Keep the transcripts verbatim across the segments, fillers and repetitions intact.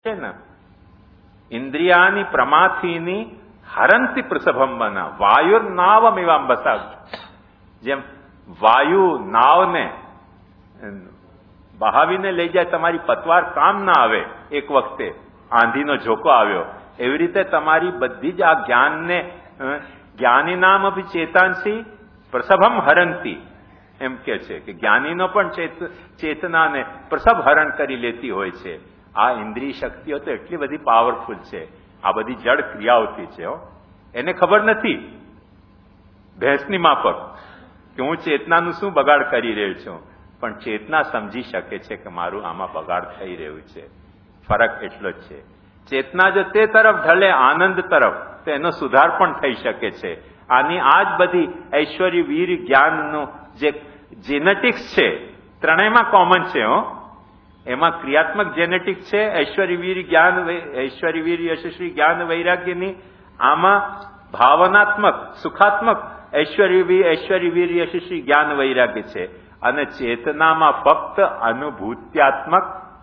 છે ને, ઇન્દ્રિયાની પ્રમાથીની હરંતી પ્રસભમ બના વાયુર નાવમિવામ બસાવ. જેમ વાયુ નાવને બહાવીને લઈ જાય, તમારી પતવાર કામ ના આવે એક વખતે આંધીનો ઝોકો આવ્યો, એવી રીતે તમારી બધી જ આ જ્ઞાનને જ્ઞાની નામ અભી ચેતાંસી પ્રસભમ હરંતી એમ કે છે કે જ્ઞાનીનો પણ ચેતનાને પ્રસભ હરણ કરી લેતી હોય છે. આ ઇન્દ્રિય શક્તિઓ તો એટલી બધી પાવરફુલ છે, આ બધી જડ ક્રિયાઓથી છે. એને ખબર નથી ભેંસની માફક કે હું ચેતનાનું શું બગાડ કરી રહ્યો છું, પણ ચેતના સમજી શકે છે કે મારું આમાં બગાડ થઈ રહ્યું છે. ફરક એટલો જ છે. ચેતના જો તે તરફ ઢલે આનંદ તરફ, તો એનો સુધાર પણ થઈ શકે છે. આની આ જ બધી ઐશ્વર્ય વીર જ્ઞાનનું જે જેનેટિક્સ છે, ત્રણેયમાં કોમન છે. હો, એમાં ક્રિયાત્મક જેનેટિક્સ છે, ઐશ્વર્ય વીર જ્ઞાન ઐશ્વર્ય વીર યશસ્વી જ્ઞાન વૈરાગ્યની. આમાં ભાવનાત્મક સુખાત્મક ઐશ્વર્ય વીર ઐશ્વર્ય વીર યશસ્વી જ્ઞાન વૈરાગ્ય છે. અને ચેતનામાં ફક્ત અનુભૂત્યાત્મક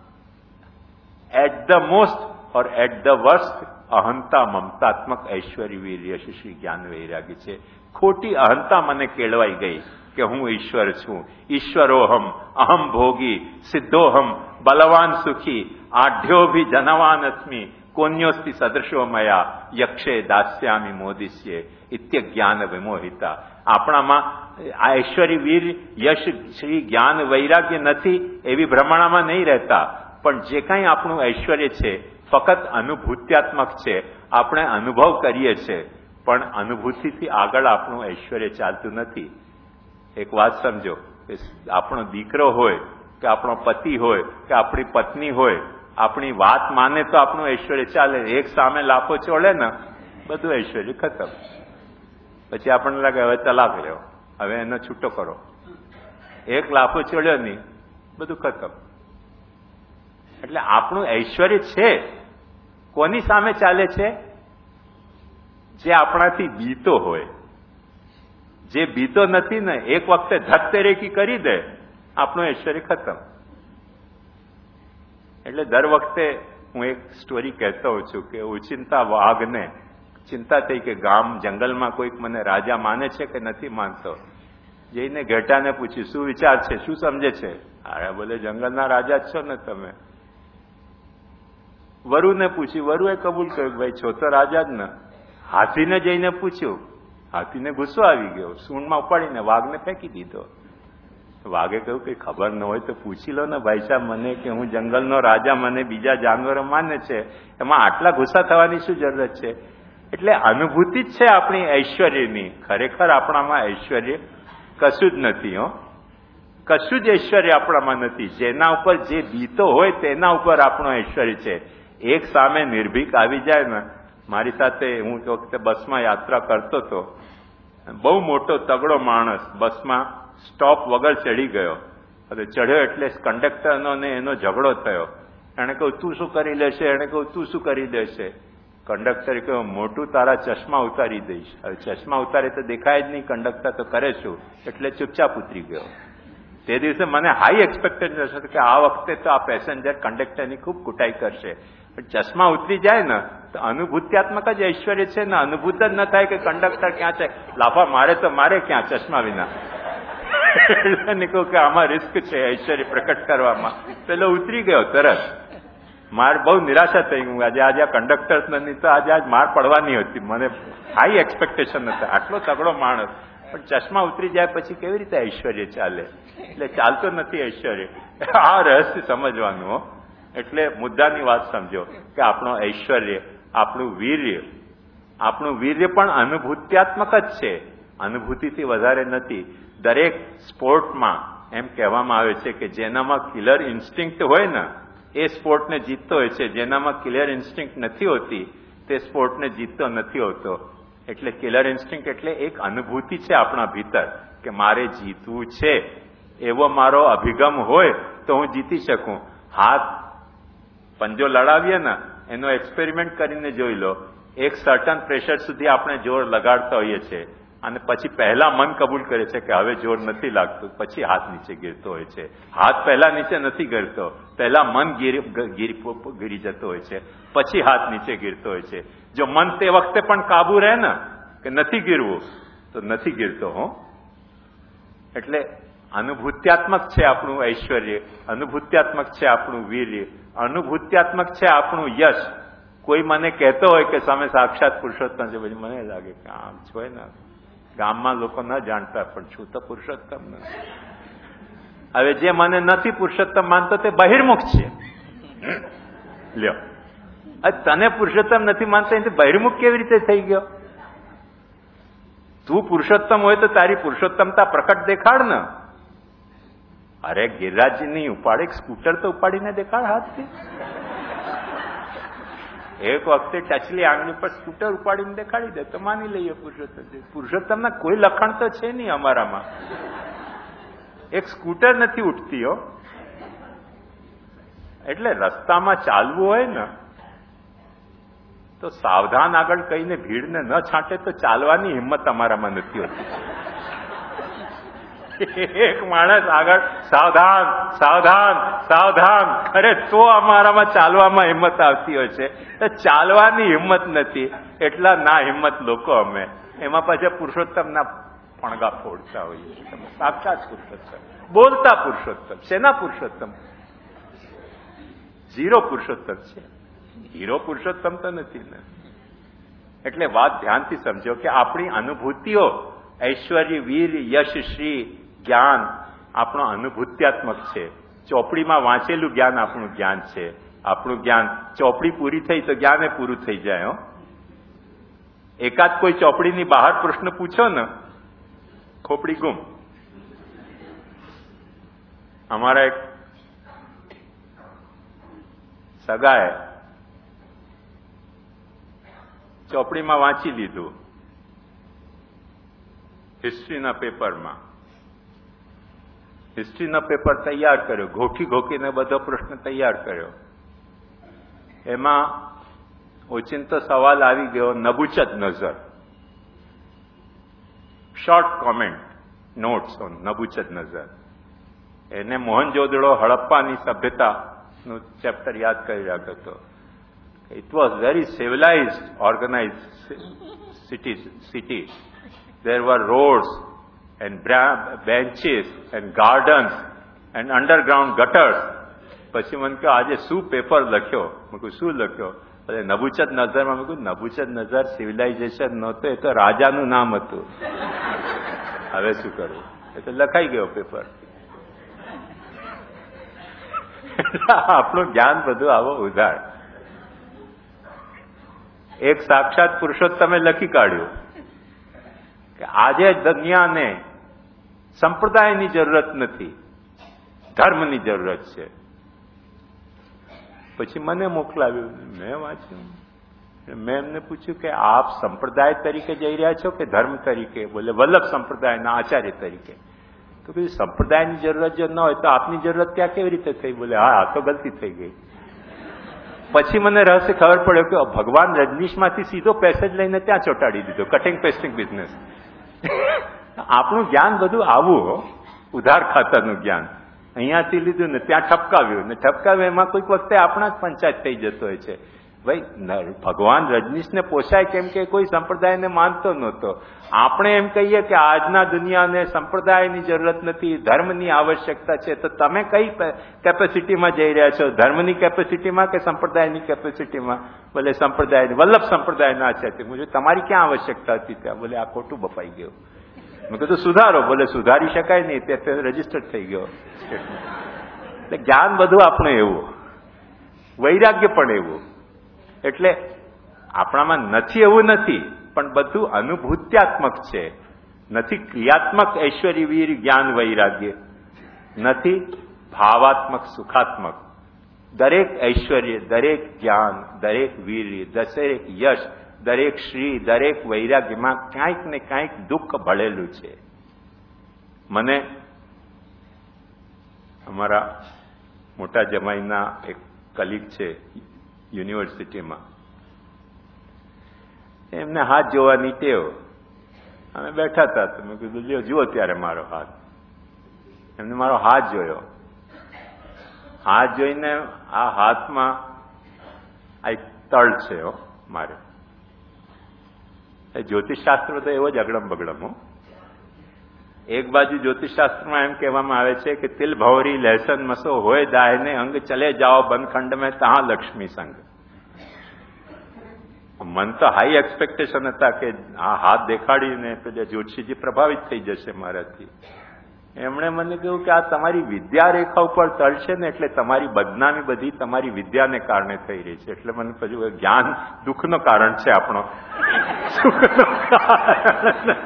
at the most or at the worst અહંતા મમતાત્મક ઐશ્વર્ય વીર યશસ્વી જ્ઞાન વૈરાગ્ય છે. ખોટી અહંતા મને કેળવાઈ ગઈ કે હું ઈશ્વર છું, ઈશ્વરોહમ અહમ ભોગી સિદ્ધોહમ બલવાન સુખી આઢ્યોભી જનવાન અસ્મિ કોન્યોસ્તિ સદૃશો મયા યક્ષે દાસ્યામી મોદિષ્યે ઇત્ય જ્ઞાન વિમોહિતા. આપણામાં આ ઐશ્વર્ય વીર યશ શ્રી જ્ઞાન વૈરાગ્ય નથી એવી ભ્રમણામાં નહીં રહેતા, પણ જે કંઈ આપણું ઐશ્વર્ય છે ફક્ત અનુભૂત્યાત્મક છે. આપણે અનુભવ કરીએ છીએ, પણ અનુભૂતિથી આગળ આપણું ઐશ્વર્ય ચાલતું નથી. એક વાત સમજો કે આપણો દીકરો હોય કે આપણો પતિ હોય કે આપણી પત્ની હોય, આપણી વાત માને તો આપણું ઐશ્વર્ય ચાલે. એક સામે લાફો ચોળે ને, બધું ઐશ્વર્ય ખતમ. પછી આપણને લાગે હવે તલાક લેવો, હવે એનો છૂટો કરો. એક લાફો ચોળ્યો નહીં, બધું ખતમ. એટલે આપણું ઐશ્વર્ય છે કોની સામે ચાલે છે? જે આપણાથી બીતો હોય. જે બીતો નથી ને, એક વખતે ધત્તે રેકી કરી દે, આપણું ઐશ્વર્ય ખતમ. એટલે દર વખતે હું એક સ્ટોરી કહેતો હોઉં છું કે ઉચિંતા વાઘને ચિંતા થઈ કે ગામ જંગલમાં કોઈક મને રાજા માને છે કે નથી માનતો. જઈને ઘેટાને પૂછ્યું શું વિચાર છે, શું સમજે છે? અરે બોલે જંગલના રાજા જ છો ને તમે. વરુને પૂછ્યું, વરુએ કબૂલ કર્યું ભાઈ છો તો રાજા જ ને. હાથીને જઈને પૂછ્યું, હાથીને ગુસ્સો આવી ગયો, સૂંઢમાં ઉપાડીને વાઘને ફેંકી દીધો. વાઘે કહ્યું કે ખબર ન હોય તો પૂછી લો ને ભાઈ સાહેબ મને કે હું જંગલનો રાજા, મને બીજા જાનવરો માને છે, એમાં આટલા ગુસ્સા થવાની શું જરૂરત છે? એટલે અનુભૂતિ જ છે આપણી ઐશ્વર્યની. ખરેખર આપણામાં ઐશ્વર્ય કશું જ નથી. હો, કશું જ ઐશ્વર્ય આપણામાં નથી. જેના ઉપર જે બીતો હોય તેના ઉપર આપણું ઐશ્વર્ય છે. એક સામે નિર્ભીક આવી જાય ને, મારી સાથે હું તો વખતે બસમાં યાત્રા કરતો હતો, બહુ મોટો તગડો માણસ બસમાં સ્ટોપ વગર ચડી ગયો. અને ચડ્યો એટલે કંડક્ટરનો ને એનો ઝઘડો થયો. એણે કહ્યું તું શું કરી લેશે, એણે કહ્યું તું શું કરી દેશે. કંડક્ટરે કહ્યું મોટું તારા ચશ્મા ઉતારી દઈશ. હવે ચશ્મા ઉતારે તો દેખાય જ નહીં, કંડક્ટર તો કરે શું, એટલે ચૂપચાપ ઉતરી ગયો. તે દિવસે મને હાઈ એક્સપેક્ટેશન હતું કે આ વખતે તો આ પેસેન્જર કંડક્ટરની ખૂબ કુટાઈ કરશે. પણ ચશ્મા ઉતરી જાય ને તો અનુભૂત્યાત્મક જ ઐશ્વર્ય છે ને. અનુભૂત જ ન થાય કે કંડક્ટર ક્યાં છે, લાફા મારે તો મારે ક્યાં ચશ્મા વિના. એટલે નીકળ્યું કે આમાં રિસ્ક છે ઐશ્વર્ય પ્રકટ કરવામાં. પેલો ઉતરી ગયો તરત. માર બહુ નિરાશા થઈ ગયું. આજે આજે આ કંડક્ટર નથી તો આજે આજ માર પડવાની હતી. મને હાઈ એક્સપેક્ટેશન હતા. આટલો તગડો માણસ, પણ ચશ્મા ઉતરી જાય પછી કેવી રીતે ઐશ્વર્ય ચાલે? એટલે ચાલતો નથી ઐશ્વર્ય. આ રહસ્ય સમજવાનું. હો, એટલે મુદ્દાની વાત સમજો કે આપણો ઐશ્વર્ય, આપણું વીર્ય, આપણું વીર્ય પણ અનુભૂત્યાત્મક જ છે, અનુભૂતિથી વધારે નથી. દરેક સ્પોર્ટમાં એમ કહેવામાં આવે છે કે જેનામાં કિલર ઇન્સ્ટિંક્ટ હોય ને એ સ્પોર્ટને જીતતો હોય છે, જેનામાં કિલર ઇન્સ્ટિંક્ટ નથી હોતી તે સ્પોર્ટને જીતતો નથી હોતો. એટલે કિલર ઇન્સ્ટિંક્ટ એટલે એક અનુભૂતિ છે આપણા ભીતર કે મારે જીતવું છે, એવો મારો અભિગમ હોય તો હું જીતી શકું. હાથ પંજો લડાવીએ ને એનો એક્સપેરિમેન્ટ કરીને જોઈ લો. એક સર્ટન પ્રેશર સુધી આપણે જોર લગાડતા હોઈએ છીએ અને પછી પહેલા મન કબૂલ કરે છે કે હવે જોર નથી લાગતું, પછી હાથ નીચે ગીરતો હોય છે. હાથ પહેલા નીચે નથી ગીરતો, પહેલા મન ગીરી જતો હોય છે, પછી હાથ નીચે ગીરતો હોય છે. જો મન તે વખતે પણ કાબુ રહે ને કે નથી ગીરવું, તો નથી ગીરતો. હો, એટલે અનુભૂત્યાત્મક છે આપણું ઐશ્વર્ય, અનુભૂત્યાત્મક છે આપણું વીર્ય, અનુભૂત્યાત્મક છે આપણું યશ. કોઈ મને કહેતો હોય કે સામે સાક્ષાત પુરુષોત્તમ છે, પછી મને લાગે કે આમ છો ને, ગામમાં લોકો ન જાણતા પણ છું તો પુરુષોત્તમ નથી. હવે જે મને નથી પુરુષોત્તમ માનતો તે બહિર્મુખ છે. લ્યો, તને પુરુષોત્તમ નથી માનતો એથી બહિર્મુખ કેવી રીતે થઈ ગયો? તું પુરુષોત્તમ હોય તો તારી પુરુષોત્તમતા પ્રકટ દેખાડ ને. અરે ગિરિરાજની ઉપાડે સ્કૂટર તો ઉપાડીને દેખાડ હાથથી. એક વખતે ટચલી આંગળી પર સ્કૂટર ઉપાડીને દેખાડી દે તો માની લઈએ પુરુષોત્તમ. પુરુષોત્તમના કોઈ લખાણ તો છે નહીં અમારામાં. એક સ્કૂટર નથી ઉઠતી હો. એટલે રસ્તામાં ચાલવું હોય ને તો સાવધાન આગળ કહીને ભીડને ન છાંટે તો ચાલવાની હિંમત અમારામાં નથી હોતી. એક માણસ આગળ સાવધાન સાવધાન સાવધાન કરે તો અમારામાં ચાલવામાં હિંમત આવતી હોય છે. ચાલવાની હિંમત નથી, એટલા ના હિંમત લોકો અમે. એમાં પાછા પુરુષોત્તમના પણગા ફોડતા હોઈએ. સાક્ષાત પુરુષોત્તમ, બોલતા પુરુષોત્તમ. શેના પુરુષોત્તમ? ઝીરો પુરુષોત્તમ છે, હીરો પુરુષોત્તમ તો નથી ને. એટલે વાત ધ્યાનથી સમજો કે આપણી અનુભૂતિઓ ઐશ્વર્ય, વીર, યશ, શ્રી, જ્ઞાન આપણો અનુભૂત્યાત્મક છે. ચોપડીમાં વાંચેલું જ્ઞાન આપણું જ્ઞાન છે. આપણું જ્ઞાન, ચોપડી પૂરી થઈ તો જ્ઞાન એ પૂરું થઈ જાય. હો, એકાદ કોઈ ચોપડીની બહાર પ્રશ્ન પૂછો ને, ખોપડી ગુમ. અમારા એક સગાએ ચોપડીમાં વાંચી લીધું, હિસ્ટ્રીના પેપરમાં. હિસ્ટ્રીનો પેપર તૈયાર કર્યો, ઘોકી ઘોકીને બધો પ્રશ્ન તૈયાર કર્યો. એમાં ઓચિંતો સવાલ આવી ગયો Nebuchadnezzar. Short comment notes on Nebuchadnezzar. એને મોહનજોદડો હડપ્પાની સભ્યતાનું ચેપ્ટર યાદ કરી રહ્યો હતો. It was very civilized, organized city. city. There were roads and benches and gardens and underground gutters. પછી મને કહ્યું આજે શું પેપર લખ્યો? મેં કહ્યું શું લખ્યો? એટલે નબુચત નઝરમાં. મેં કહ્યું નબુચત નઝર સિવિલાઇઝેશન નહોતું, એ તો રાજાનું નામ હતું. હવે શું કરવું? એ તો લખાઈ ગયો પેપર. આપણું જ્ઞાન બધું આવો ઉધાર. એક સાક્ષાત પુરુષોત્તમે લખી કાઢ્યું કે આજે દુનિયાને સંપ્રદાયની જરૂરત નથી, ધર્મની જરૂરત છે. પછી મને મોકલાવ્યું, મેં વાંચ્યું. મેં એમને પૂછ્યું કે આપ સંપ્રદાય તરીકે જઈ રહ્યા છો કે ધર્મ તરીકે? બોલે વલ્લભ સંપ્રદાયના આચાર્ય તરીકે. તો કીધું સંપ્રદાયની જરૂરત જો ન હોય તો આપની જરૂરત ત્યાં કેવી રીતે થઈ? બોલે હા, આ તો ગલતી થઈ ગઈ. પછી મને રહસ્ય ખબર પડ્યો કે ભગવાન રજનીશમાંથી સીધો પેસેજ લઈને ત્યાં ચોંટાડી દીધો, કટિંગ પેસ્ટિંગ બિઝનેસ. આપણું જ્ઞાન બધું આવું ઉધાર ખાતરનું જ્ઞાન. અહીંયાથી લીધું ને ત્યાં ઠપકાવ્યું ને ઠપકાવ્યું, એમાં કોઈક વખતે આપણા જ પંચાયત થઈ જતો હોય છે. ભાઈ ભગવાન રજનીશને પોસાય કેમ કે કોઈ સંપ્રદાયને માનતો નહોતો. આપણે એમ કહીએ કે આજના દુનિયાને સંપ્રદાયની જરૂરત નથી, ધર્મની આવશ્યકતા છે. તો તમે કઈ કેપેસિટીમાં જઈ રહ્યા છો? ધર્મની કેપેસિટીમાં કે સંપ્રદાયની કેપેસિટીમાં? બોલે સંપ્રદાયની, વલ્લભ સંપ્રદાયના છે. મુજબ તમારી ક્યાં આવશ્યકતા હતી ત્યાં? બોલે આ ખોટું બપાઈ ગયું. મેં કીધું સુધારો. બોલે સુધારી શકાય નહીં, તે રજીસ્ટર થઈ ગયો. એટલે જ્ઞાન બધું આપણે એવું, વૈરાગ્ય પણ એવું. એટલે આપણામાં નથી એવું નથી, પણ બધું અનુભૂત્યાત્મક છે. નથી ક્રિયાત્મક ઐશ્વર્ય, વીર, જ્ઞાન, વૈરાગ્ય. નથી ભાવાત્મક, સુખાત્મક. દરેક ઐશ્વર્ય, દરેક જ્ઞાન, દરેક વીર્ય, દરેક યશ, દરેક શ્રી, દરેક વૈરાગ્યમાં ક્યાંક ને ક્યાંક દુઃખ ભળેલું છે. મને અમારા મોટા જમાઈના એક કલીગ છે યુનિવર્સિટીમાં, એમને હાથ જોવાની ટેવ. અમે બેઠા હતા તો મેં કીધું લ્યો જુઓ ત્યારે મારો હાથ. એમને મારો હાથ જોયો. હાથ જોઈને આ હાથમાં આ એક તળ છે હો મારે. જ્યોતિષશાસ્ત્ર તો એવો જ અગડમ બગડમ હો. એક બાજુ જ્યોતિષશાસ્ત્રમાં એમ કહેવામાં આવે છે કે તિલ ભવરી લહેસન મસો હોય દાય ને અંગ ચલે જાઓ બંધખંડ મેં તહાં લક્ષ્મી સંગ. મન તો હાઈ એક્સપેક્ટેશન હતા કે આ હાથ દેખાડીને પેલા જ્યોતિષીજી પ્રભાવિત થઈ જશે મારાથી. એમણે મને કહ્યું કે આ તમારી વિદ્યા રેખા ઉપર તળશે ને એટલે તમારી બદનામી બધી તમારી વિદ્યાને કારણે થઈ રહી છે. એટલે મને પછી જ્ઞાન દુઃખનો કારણ છે આપણો, સુખનો કારણ.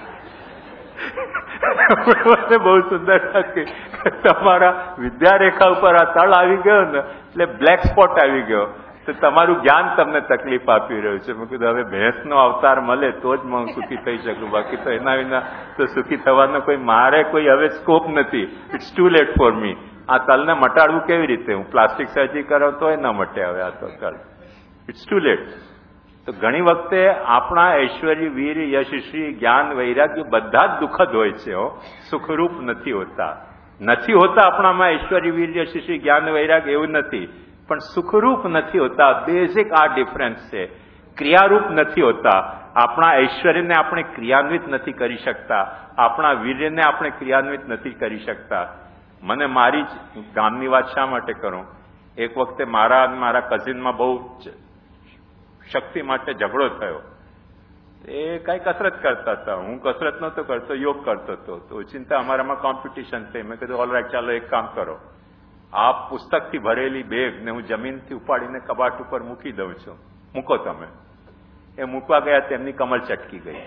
મને બહુ સુંદર લાગે તમારા વિદ્યા રેખા ઉપર આ તળ આવી ગયો ને એટલે બ્લેક સ્પોટ આવી ગયો તો તમારું જ્ઞાન તમને તકલીફ આપી રહ્યું છે. મેં કીધું હવે ભેંસનો અવતાર મળે તો જ હું સુખી થઈ શકું, બાકી તો એના વિના તો સુખી થવાનો કોઈ મારે કોઈ હવે સ્કોપ નથી. It's too late for me. આ તલને મટાડવું કેવી રીતે? હું પ્લાસ્ટિક સર્જરી કરાવ તોય ન મટે હવે આ તો તલ. It's too late. તો ઘણી વખતે આપણા ઐશ્વર્ય, વીર, યશસ્વી, જ્ઞાન, વૈરાગ્ય બધા જ દુઃખદ હોય છે હો, સુખરૂપ નથી હોતા. નથી હોતા આપણામાં ઐશ્વર્ય, વીર, યશસ્વી, જ્ઞાન, વૈરાગ્ય એવું નથી, પણ સુખરૂપ નથી હોતા. બેઝિક આ ડિફરન્સ છે. ક્રિયારૂપ નથી હોતા. આપણા ઐશ્વર્યને આપણે ક્રિયાન્વિત નથી કરી શકતા, આપણા વીર્યને આપણે ક્રિયાન્વિત નથી કરી શકતા. મને મારી જ ગામની વાત શા માટે કરું? એક વખતે મારા અને મારા કઝિનમાં બહુ શક્તિ માટે ઝઘડો થયો. એ કઈ કસરત કરતા હતા, હું કસરત નહોતો કરતો, યોગ કરતો હતો. તો ચિંતા અમારામાં કોમ્પિટિશન થઈ. મેં કીધું ઓલ રાઈટ, ચાલો એક કામ કરો, આ પુસ્તકથી ભરેલી બેગ ને હું જમીનથી ઉપાડીને કબાટ ઉપર મૂકી દઉં છું, મૂકો તમે. એ મૂકવા ગયા તેમની કમર ચટકી ગઈ.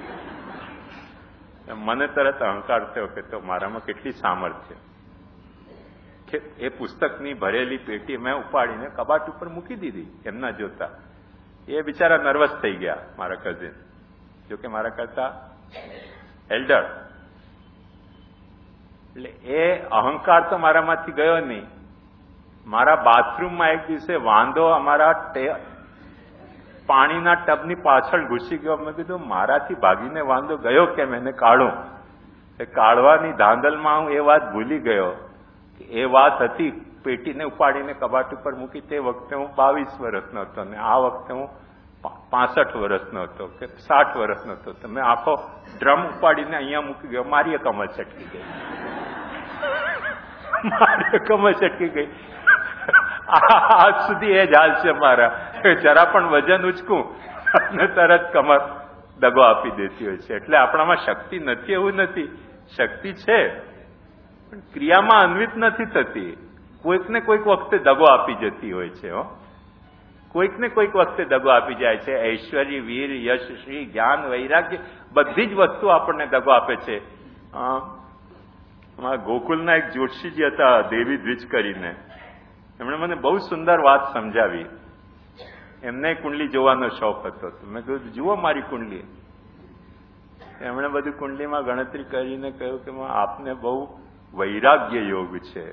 મને તરત અહંકાર થયો કે તો મારામાં કેટલી સામર્થ્ય કે એ પુસ્તકની ભરેલી પેટી મેં ઉપાડીને કબાટ ઉપર મૂકી દીધી એમના જોતા. એ બિચારા નર્વસ થઈ ગયા, મારા કઝિન, જોકે મારા કરતા એલ્ડર. એટલે એ અહંકાર તો મારામાંથી ગયો નહીં. મારા બાથરૂમમાં એક દિવસે વાંદો અમારા પાણીના ટબની પાછળ ઘૂસી ગયો. મેં કીધું મારાથી ભાગીને વાંદો ગયો કેમ, એને કાઢું. એ કાઢવાની ધાંધલમાં હું એ વાત ભૂલી ગયો કે એ વાત હતી પેટીને ઉપાડીને કબાટ ઉપર મૂકી. તે વખતે હું બાવીસ વર્ષનો હતો ને આ વખતે હું પાસઠ વર્ષનો હતો કે સાઠ વર્ષનો હતો. તમે આખો ડ્રમ ઉપાડીને અહીંયા મૂકી ગયો. મારી કમર છટકી ગઈ, મારી કમર છટકી ગઈ. આજ સુધી એ જ હાલ છે મારા. જરા પણ વજન ઉચકું અને તરત કમર દગો આપી દેતી હોય છે. એટલે આપણામાં શક્તિ નથી એવું નથી, શક્તિ છે પણ ક્રિયામાં અન્વિત નથી થતી. કોઈક ને કોઈક વખતે દગો આપી જતી હોય છે હો, કોઈક ને કોઈક વખતે દગો આપી જાય છે. ઐશ્વર્ય, વીર, યશ, શ્રી, જ્ઞાન, વૈરાગ્ય બધી જ વસ્તુ આપણને દગો આપે છે. ગોકુલના એક જ્યોતિષીજી હતા દેવી દ્વિજ કરીને, એમણે મને બહુ સુંદર વાત સમજાવી. એમને કુંડલી જોવાનો શોખ હતો. મેં કહ્યું જુઓ મારી કુંડલી. એમણે બધું કુંડલીમાં ગણતરી કરીને કહ્યું કે આપને બહુ વૈરાગ્ય યોગ છે.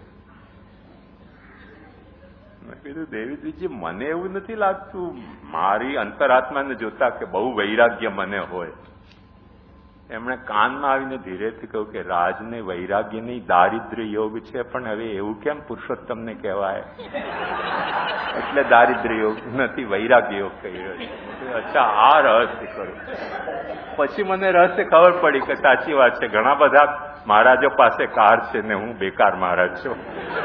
મેં કીધું દેવી દ્વિજજી, મને એવું નથી લાગતું, મારી અંતરાત્માને જોતા કે બહુ વૈરાગ્ય મને હોય. એમણે કાનમાં આવીને ધીરેથી કહ્યું કે રાજને વૈરાગ્ય નહીં દારિદ્ર્ય યોગ છે, પણ હવે એવું કેમ પુરુષોત્તમને કહેવાય? એટલે દારિદ્ર્ય યોગ નથી, વૈરાગ્ય યોગ કહી રહ્યો છે. અચ્છા, આ રહસ્ય કરું. પછી મને રહસ્ય ખબર પડી કે સાચી વાત છે. ઘણા બધા મહારાજો પાસે કાર છે ને હું બેકાર મહારાજ છું.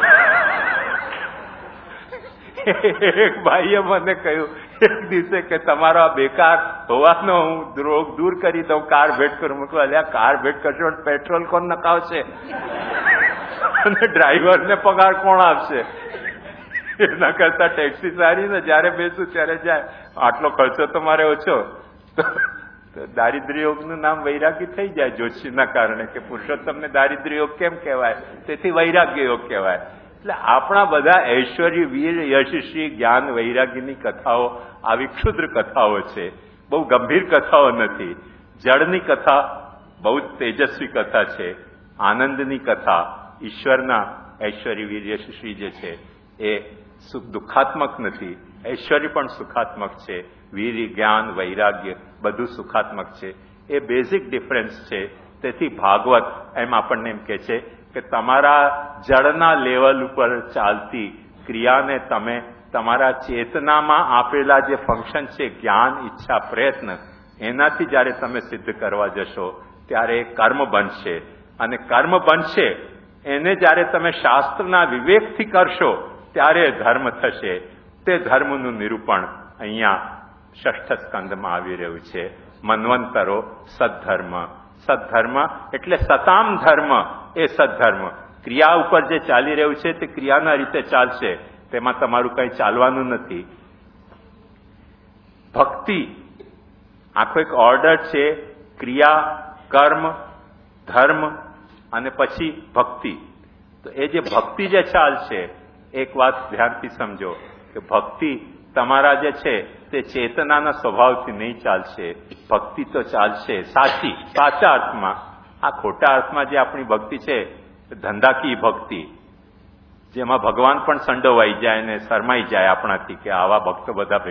એક ભાઈએ મને કહ્યું એક દિવસે કે તમારો આ બેકાર હોવાનો હું રોગ દૂર કરી દઉં, કાર ભેટ કરું. મૂકવા અલ્યા કાર ભેટ કરશો પેટ્રોલ કોણ નખાવશે અને ડ્રાઈવરને પગાર કોણ આપશે? એના કરતા ટેક્સી સારી ને, જયારે બેસું ત્યારે જાય. આટલો ખર્ચો તો મારે ઓછો. દારિદ્ર્ય યોગનું નામ વૈરાગ્ય થઈ જાય જ્યોતિષીના કારણે કે પુરુષોત્તમને દારિદ્ર્ય યોગ કેમ કહેવાય? તેથી વૈરાગ્ય યોગ કહેવાય. એટલે આપણા બધા ઐશ્વર્ય, વીર, યશસ્વી, જ્ઞાન, વૈરાગ્યની કથાઓ આવી ક્ષુદ્ર કથાઓ છે, બહુ ગંભીર કથાઓ નથી. જળની કથા બહુ તેજસ્વી કથા છે. આનંદની કથા, ઈશ્વરના ઐશ્વર્ય, વીર, યશસ્વી જે છે એ સુખ દુઃખાત્મક નથી. ઐશ્વર્ય પણ સુખાત્મક છે, વીર, જ્ઞાન, વૈરાગ્ય બધું સુખાત્મક છે. એ બેઝિક ડિફરન્સ છે. તેથી ભાગવત એમ આપણને એમ કહે છે કે તમારા જળના લેવલ ઉપર ચાલતી ક્રિયાને તમે તમારા ચેતનામાં આપેલા જે ફંક્શન છે જ્ઞાન, ઈચ્છા, પ્રયત્ન, એનાથી જ્યારે તમે સિદ્ધ કરવા જશો ત્યારે એ કર્મ બનશે. અને કર્મ બનશે એને જ્યારે તમે શાસ્ત્રના વિવેકથી કરશો ત્યારે ધર્મ થશે. તે ધર્મનું નિરૂપણ અહીંયા ષષ્ઠ સ્કંદમાં આવી રહ્યું છે. મન્વંતરો સદ્ધર્મ. સદ્ધર્મ એટલે સતામ ધર્મ. એ સદ્ધર્મ ક્રિયા ઉપર જે ચાલી રહ્યું છે તે ક્રિયાના રીતે ચાલશે, તેમાં તમારું કંઈ ચાલવાનું નથી. ભક્તિ આખો એક ઓર્ડર છે. ક્રિયા, કર્મ, ધર્મ અને પછી ભક્તિ. તો એ જે ભક્તિ જે ચાલશે, એક વાત ધ્યાનથી સમજો કે ભક્તિ તમારા જે છે તે ચેતનાના સ્વભાવથી નહીં ચાલશે. ભક્તિ તો ચાલશે સાચી, સાચા અર્થમાં. આ ખોટા અર્થમાં જે આપણી ભક્તિ છે ધંધાકીય ભક્તિ, જેમાં ભગવાન પણ સંડોવાઈ જાય ને શરમાઈ જાય આપણાથી કે આવા ભક્તો બધા